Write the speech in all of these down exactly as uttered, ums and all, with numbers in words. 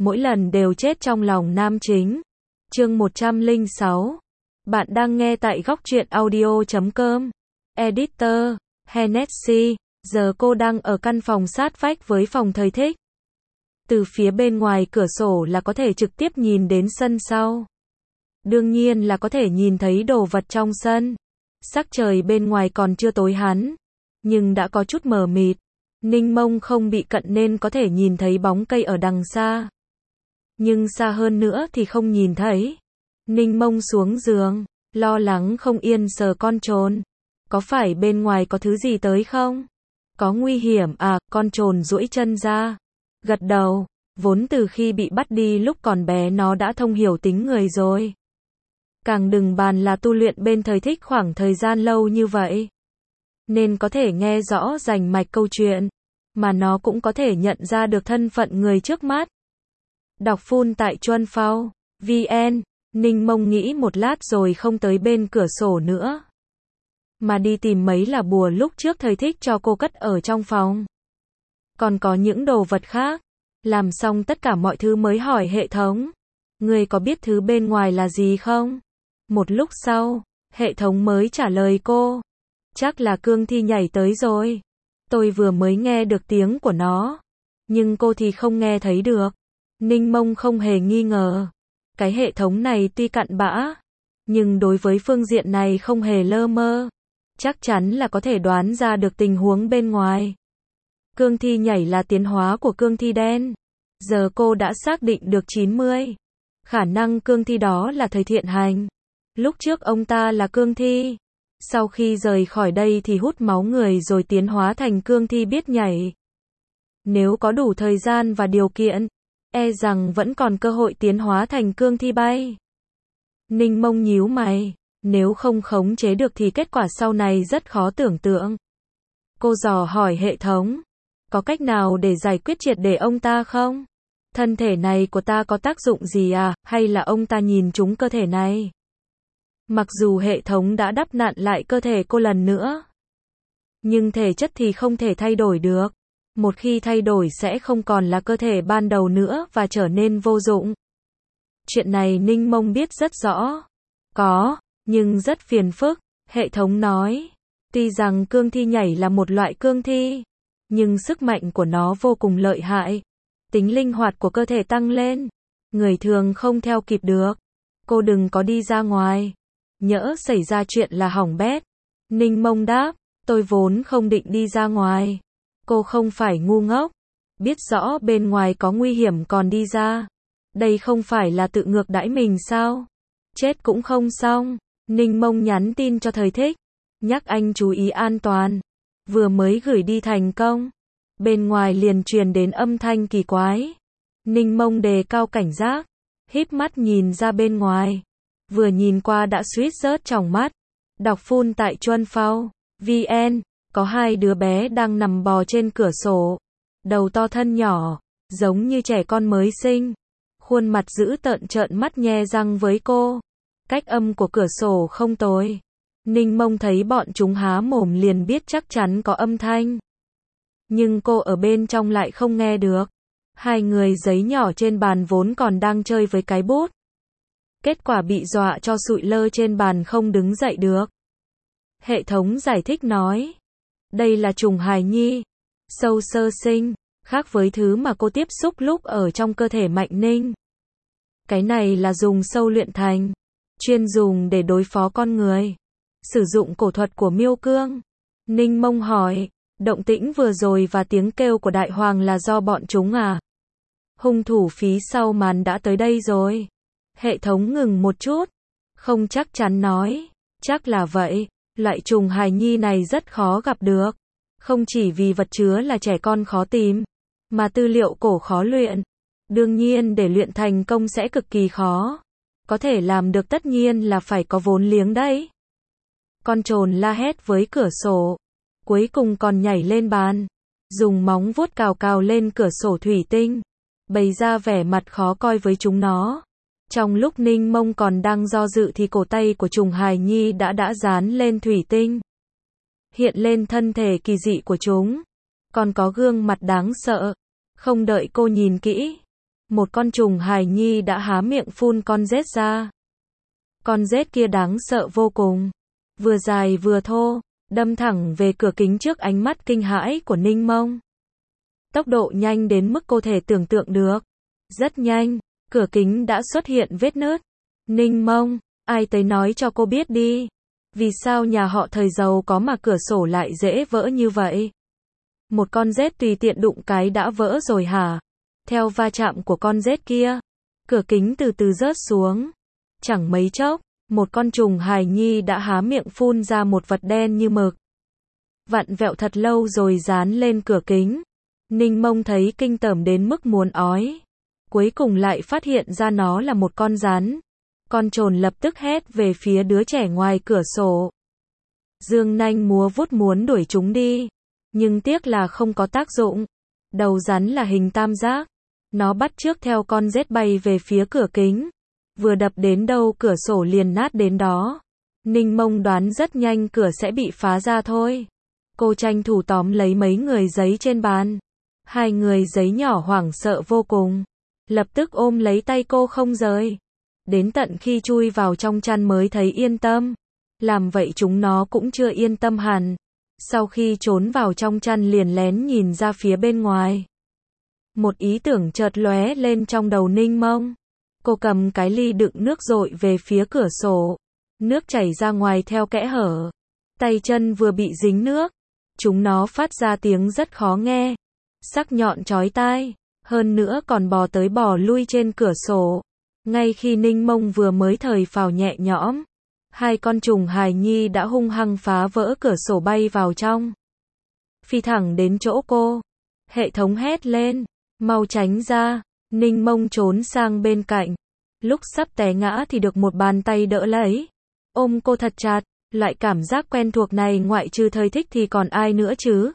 mỗi lần đều chết trong lòng nam chính. Chương một trăm lẻ sáu. Bạn đang nghe tại góc truyện audio chấm com. Editor, Hennessy. Giờ cô đang ở căn phòng sát vách với phòng thầy Thích. Từ phía bên ngoài cửa sổ là có thể trực tiếp nhìn đến sân sau. Đương nhiên là có thể nhìn thấy đồ vật trong sân. Sắc trời bên ngoài còn chưa tối hẳn, nhưng đã có chút mờ mịt. Ninh Mông không bị cận nên có thể nhìn thấy bóng cây ở đằng xa. Nhưng xa hơn nữa thì không nhìn thấy. Ninh Mông xuống giường, lo lắng không yên sờ con trồn. Có phải bên ngoài có thứ gì tới không? Có nguy hiểm à? Con trồn duỗi chân ra, gật đầu. Vốn từ khi bị bắt đi lúc còn bé nó đã thông hiểu tính người rồi. Càng đừng bàn là tu luyện bên thầy Thích khoảng thời gian lâu như vậy, nên có thể nghe rõ rành mạch câu chuyện, mà nó cũng có thể nhận ra được thân phận người trước mắt. Đọc full tại chuan phao chấm vn. Ninh Mông nghĩ một lát rồi không tới bên cửa sổ nữa, mà đi tìm mấy là bùa lúc trước thầy Thích cho cô cất ở trong phòng. Còn có những đồ vật khác. Làm xong tất cả mọi thứ mới hỏi hệ thống. Người có biết thứ bên ngoài là gì không? Một lúc sau, hệ thống mới trả lời cô. Chắc là cương thi nhảy tới rồi. Tôi vừa mới nghe được tiếng của nó, nhưng cô thì không nghe thấy được. Ninh Mông không hề nghi ngờ. Cái hệ thống này tuy cặn bã, nhưng đối với phương diện này không hề lơ mơ. Chắc chắn là có thể đoán ra được tình huống bên ngoài. Cương thi nhảy là tiến hóa của cương thi đen. Giờ cô đã xác định được chín mươi. Khả năng cương thi đó là thời Thiện Hành. Lúc trước ông ta là cương thi. Sau khi rời khỏi đây thì hút máu người rồi tiến hóa thành cương thi biết nhảy. Nếu có đủ thời gian và điều kiện, e rằng vẫn còn cơ hội tiến hóa thành cương thi bay. Ninh Mông nhíu mày. Nếu không khống chế được thì kết quả sau này rất khó tưởng tượng. Cô dò hỏi hệ thống. Có cách nào để giải quyết triệt để ông ta không? Thân thể này của ta có tác dụng gì à? Hay là ông ta nhìn trúng cơ thể này? Mặc dù hệ thống đã đắp nặn lại cơ thể cô lần nữa, nhưng thể chất thì không thể thay đổi được. Một khi thay đổi sẽ không còn là cơ thể ban đầu nữa và trở nên vô dụng. Chuyện này Ninh Mông biết rất rõ. Có, nhưng rất phiền phức. Hệ thống nói. Tuy rằng cương thi nhảy là một loại cương thi, nhưng sức mạnh của nó vô cùng lợi hại. Tính linh hoạt của cơ thể tăng lên. Người thường không theo kịp được. Cô đừng có đi ra ngoài. Nhỡ xảy ra chuyện là hỏng bét. Ninh Mông đáp. Tôi vốn không định đi ra ngoài. Cô không phải ngu ngốc. Biết rõ bên ngoài có nguy hiểm còn đi ra. Đây không phải là tự ngược đãi mình sao? Chết cũng không xong. Ninh Mông nhắn tin cho thầy Thích. Nhắc anh chú ý an toàn. Vừa mới gửi đi thành công, bên ngoài liền truyền đến âm thanh kỳ quái. Ninh Mông đề cao cảnh giác, híp mắt nhìn ra bên ngoài. Vừa nhìn qua đã suýt rớt tròng mắt. Đọc full tại chuan phao chấm vn. Có hai đứa bé đang nằm bò trên cửa sổ. Đầu to thân nhỏ, giống như trẻ con mới sinh. Khuôn mặt dữ tợn trợn mắt nhe răng với cô. Cách âm của cửa sổ không tồi. Ninh Mông thấy bọn chúng há mồm liền biết chắc chắn có âm thanh. Nhưng cô ở bên trong lại không nghe được. Hai người giấy nhỏ trên bàn vốn còn đang chơi với cái bút. Kết quả bị dọa cho sụi lơ trên bàn không đứng dậy được. Hệ thống giải thích nói. Đây là trùng hài nhi. Sâu sơ sinh. Khác với thứ mà cô tiếp xúc lúc ở trong cơ thể Mạnh Ninh. Cái này là dùng sâu luyện thành. Chuyên dùng để đối phó con người. Sử dụng cổ thuật của Miêu Cương. Ninh Mông hỏi. Động tĩnh vừa rồi và tiếng kêu của Đại Hoàng là do bọn chúng à? Hung thủ phí sau màn đã tới đây rồi. Hệ thống ngừng một chút. Không chắc chắn nói. Chắc là vậy. Loại trùng hài nhi này rất khó gặp được. Không chỉ vì vật chứa là trẻ con khó tìm, mà tư liệu cổ khó luyện. Đương nhiên để luyện thành công sẽ cực kỳ khó. Có thể làm được tất nhiên là phải có vốn liếng đấy. Con trồn la hét với cửa sổ. Cuối cùng còn nhảy lên bàn. Dùng móng vuốt cào cào lên cửa sổ thủy tinh. Bày ra vẻ mặt khó coi với chúng nó. Trong lúc Ninh Mông còn đang do dự thì cổ tay của trùng hài nhi đã đã dán lên thủy tinh. Hiện lên thân thể kỳ dị của chúng. Còn có gương mặt đáng sợ. Không đợi cô nhìn kỹ. một con trùng hài nhi đã há miệng phun con rết ra. Con rết kia đáng sợ vô cùng, vừa dài vừa thô, đâm thẳng về cửa kính trước ánh mắt kinh hãi của Ninh Mông. Tốc độ nhanh đến mức cô thể tưởng tượng được. Rất nhanh, cửa kính đã xuất hiện vết nứt. Ninh Mông, ai tới nói cho cô biết đi. Vì sao nhà họ thời giàu có mà cửa sổ lại dễ vỡ như vậy? Một con rết tùy tiện đụng cái đã vỡ rồi hả? Theo va chạm của con rết kia, cửa kính từ từ rớt xuống. Chẳng mấy chốc, một con trùng hài nhi đã há miệng phun ra một vật đen như mực. Vặn vẹo thật lâu rồi dán lên cửa kính. Ninh Mông thấy kinh tởm đến mức muốn ói. Cuối cùng lại phát hiện ra nó là một con rắn. Con trồn lập tức hét về phía đứa trẻ ngoài cửa sổ. Dương nanh múa vuốt muốn đuổi chúng đi. Nhưng tiếc là không có tác dụng. Đầu rắn là hình tam giác. Nó bắt chước theo con rết bay về phía cửa kính. Vừa đập đến đâu cửa sổ liền nát đến đó. Ninh Mông đoán rất nhanh cửa sẽ bị phá ra thôi. Cô tranh thủ tóm lấy mấy người giấy trên bàn. Hai người giấy nhỏ hoảng sợ vô cùng. Lập tức ôm lấy tay cô không rời. Đến tận khi chui vào trong chăn mới thấy yên tâm. Làm vậy chúng nó cũng chưa yên tâm hẳn. Sau khi trốn vào trong chăn liền lén nhìn ra phía bên ngoài. Một ý tưởng chợt lóe lên trong đầu Ninh Mông. Cô cầm cái ly đựng nước dội về phía cửa sổ. Nước chảy ra ngoài theo kẽ hở. Tay chân vừa bị dính nước. Chúng nó phát ra tiếng rất khó nghe. Sắc nhọn chói tai. Hơn nữa còn bò tới bò lui trên cửa sổ. Ngay khi Ninh Mông vừa mới thời phào nhẹ nhõm. Hai con trùng hài nhi đã hung hăng phá vỡ cửa sổ bay vào trong. Phi thẳng đến chỗ cô. Hệ thống hét lên. Mau tránh ra. Ninh Mông trốn sang bên cạnh. Lúc sắp té ngã thì được một bàn tay đỡ lấy. Ôm cô thật chặt. Loại cảm giác quen thuộc này ngoại trừ Thời Thích thì còn ai nữa chứ?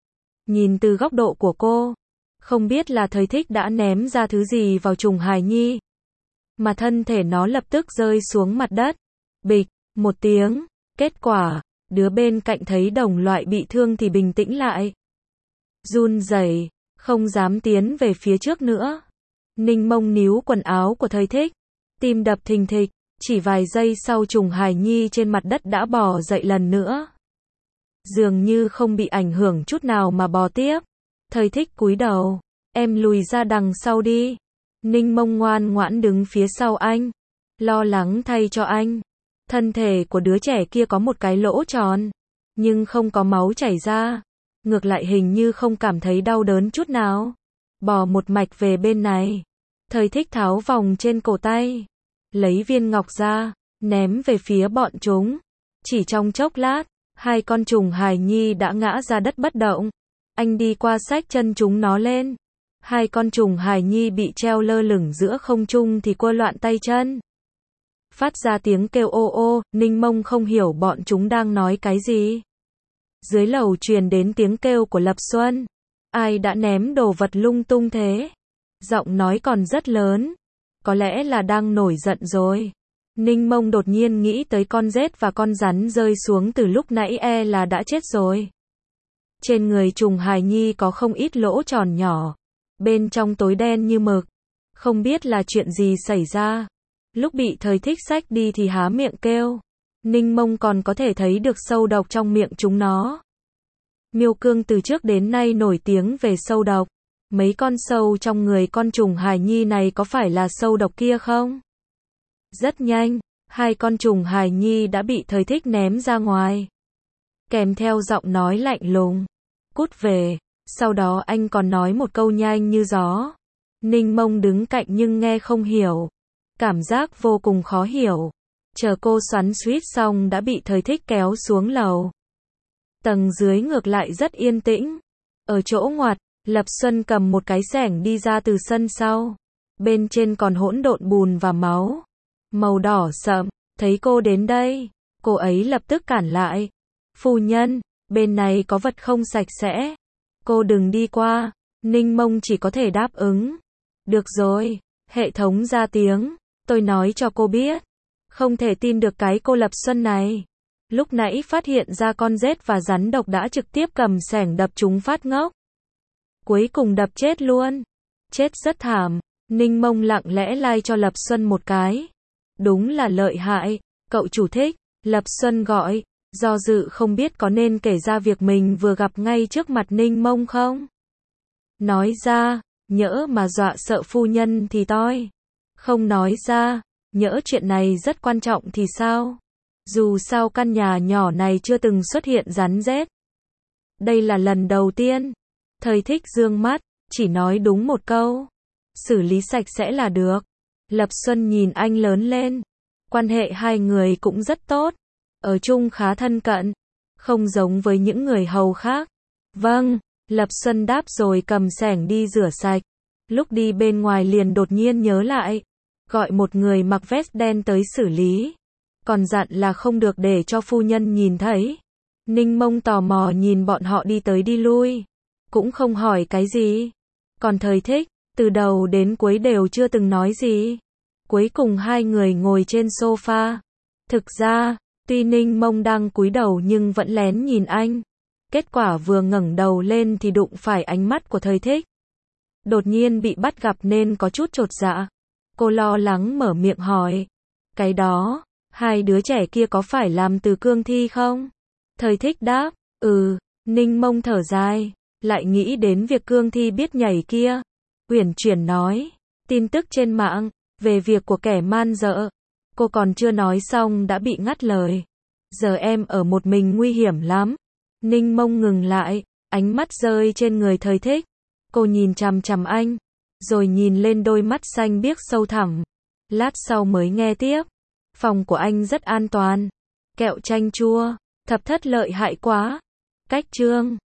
Nhìn từ góc độ của cô. Không biết là Thời Thích đã ném ra thứ gì vào trùng hài nhi. Mà thân thể nó lập tức rơi xuống mặt đất. Bịch, một tiếng. Kết quả, đứa bên cạnh thấy đồng loại bị thương thì bình tĩnh lại. Run rẩy, không dám tiến về phía trước nữa. Ninh Mông níu quần áo của Thời Thích. Tim đập thình thịch. Chỉ vài giây sau trùng hài nhi trên mặt đất đã bò dậy lần nữa. Dường như không bị ảnh hưởng chút nào mà bò tiếp. Thời Thích cúi đầu. Em lùi ra đằng sau đi. Ninh Mông ngoan ngoãn đứng phía sau anh. Lo lắng thay cho anh. Thân thể của đứa trẻ kia có một cái lỗ tròn. Nhưng không có máu chảy ra. Ngược lại hình như không cảm thấy đau đớn chút nào. Bò một mạch về bên này. Thời Thích tháo vòng trên cổ tay. Lấy viên ngọc ra. Ném về phía bọn chúng. Chỉ trong chốc lát. Hai con trùng hài nhi đã ngã ra đất bất động. Anh đi qua xách chân chúng nó lên. Hai con trùng hài nhi bị treo lơ lửng giữa không trung thì quơ loạn tay chân. Phát ra tiếng kêu ô ô, Ninh Mông không hiểu bọn chúng đang nói cái gì. Dưới lầu truyền đến tiếng kêu của Lập Xuân. Ai đã ném đồ vật lung tung thế? Giọng nói còn rất lớn. Có lẽ là đang nổi giận rồi. Ninh Mông đột nhiên nghĩ tới con rết và con rắn rơi xuống từ lúc nãy e là đã chết rồi. Trên người trùng hài nhi có không ít lỗ tròn nhỏ. Bên trong tối đen như mực. Không biết là chuyện gì xảy ra. Lúc bị Thời Thích xách đi thì há miệng kêu. Ninh Mông còn có thể thấy được sâu độc trong miệng chúng nó. Miêu Cương từ trước đến nay nổi tiếng về sâu độc. Mấy con sâu trong người con trùng hài nhi này có phải là sâu độc kia không? Rất nhanh, hai con trùng hài nhi đã bị Thời Thích ném ra ngoài. Kèm theo giọng nói lạnh lùng. Cút về. Sau đó anh còn nói một câu nhanh như gió. Ninh Mông đứng cạnh nhưng nghe không hiểu. Cảm giác vô cùng khó hiểu. Chờ cô xoắn xuýt xong đã bị Thời Thích kéo xuống lầu. Tầng dưới ngược lại rất yên tĩnh. Ở chỗ ngoặt, Lập Xuân cầm một cái xẻng đi ra từ sân sau. Bên trên còn hỗn độn bùn và máu. Màu đỏ sậm. Thấy cô đến đây, cô ấy lập tức cản lại. Phu nhân, bên này có vật không sạch sẽ. Cô đừng đi qua. Ninh Mông chỉ có thể đáp ứng. Được rồi. Hệ thống ra tiếng. Tôi nói cho cô biết. Không thể tin được cái cô Lập Xuân này. Lúc nãy phát hiện ra con rết và rắn độc đã trực tiếp cầm xẻng đập chúng phát ngốc. Cuối cùng đập chết luôn. Chết rất thảm. Ninh Mông lặng lẽ like cho Lập Xuân một cái. Đúng là lợi hại, cậu chủ thích. Lập Xuân gọi, do dự không biết có nên kể ra việc mình vừa gặp ngay trước mặt Ninh Mông không. Nói ra, nhỡ mà dọa sợ phu nhân thì toi. Không nói ra, nhỡ chuyện này rất quan trọng thì sao? Dù sao căn nhà nhỏ này chưa từng xuất hiện rắn rết. Đây là lần đầu tiên. Thầy thích dương mắt, chỉ nói đúng một câu. Xử lý sạch sẽ là được. Lập Xuân nhìn anh lớn lên. Quan hệ hai người cũng rất tốt. Ở chung khá thân cận. Không giống với những người hầu khác. Vâng, Lập Xuân đáp rồi cầm xẻng đi rửa sạch. Lúc đi bên ngoài liền đột nhiên nhớ lại. Gọi một người mặc vest đen tới xử lý. Còn dặn là không được để cho phu nhân nhìn thấy. Ninh Mông tò mò nhìn bọn họ đi tới đi lui. Cũng không hỏi cái gì. Còn Thời Thích, từ đầu đến cuối đều chưa từng nói gì. Cuối cùng hai người ngồi trên sofa. Thực ra, tuy Ninh Mông đang cúi đầu nhưng vẫn lén nhìn anh. Kết quả vừa ngẩng đầu lên thì đụng phải ánh mắt của Thời Thích. Đột nhiên bị bắt gặp nên có chút chột dạ. Cô lo lắng mở miệng hỏi. Cái đó, hai đứa trẻ kia có phải làm từ cương thi không? Thời Thích đáp, ừ. Ninh Mông thở dài, lại nghĩ đến việc cương thi biết nhảy kia. Uyển chuyển nói, tin tức trên mạng, về việc của kẻ man dợ. Cô còn chưa nói xong đã bị ngắt lời. Giờ em ở một mình nguy hiểm lắm. Ninh Mông ngừng lại, ánh mắt rơi trên người Thời Thích. Cô nhìn chằm chằm anh, rồi nhìn lên đôi mắt xanh biếc sâu thẳm. Lát sau mới nghe tiếp. Phòng của anh rất an toàn. Kẹo chanh chua, thập thất lợi hại quá. Cách chương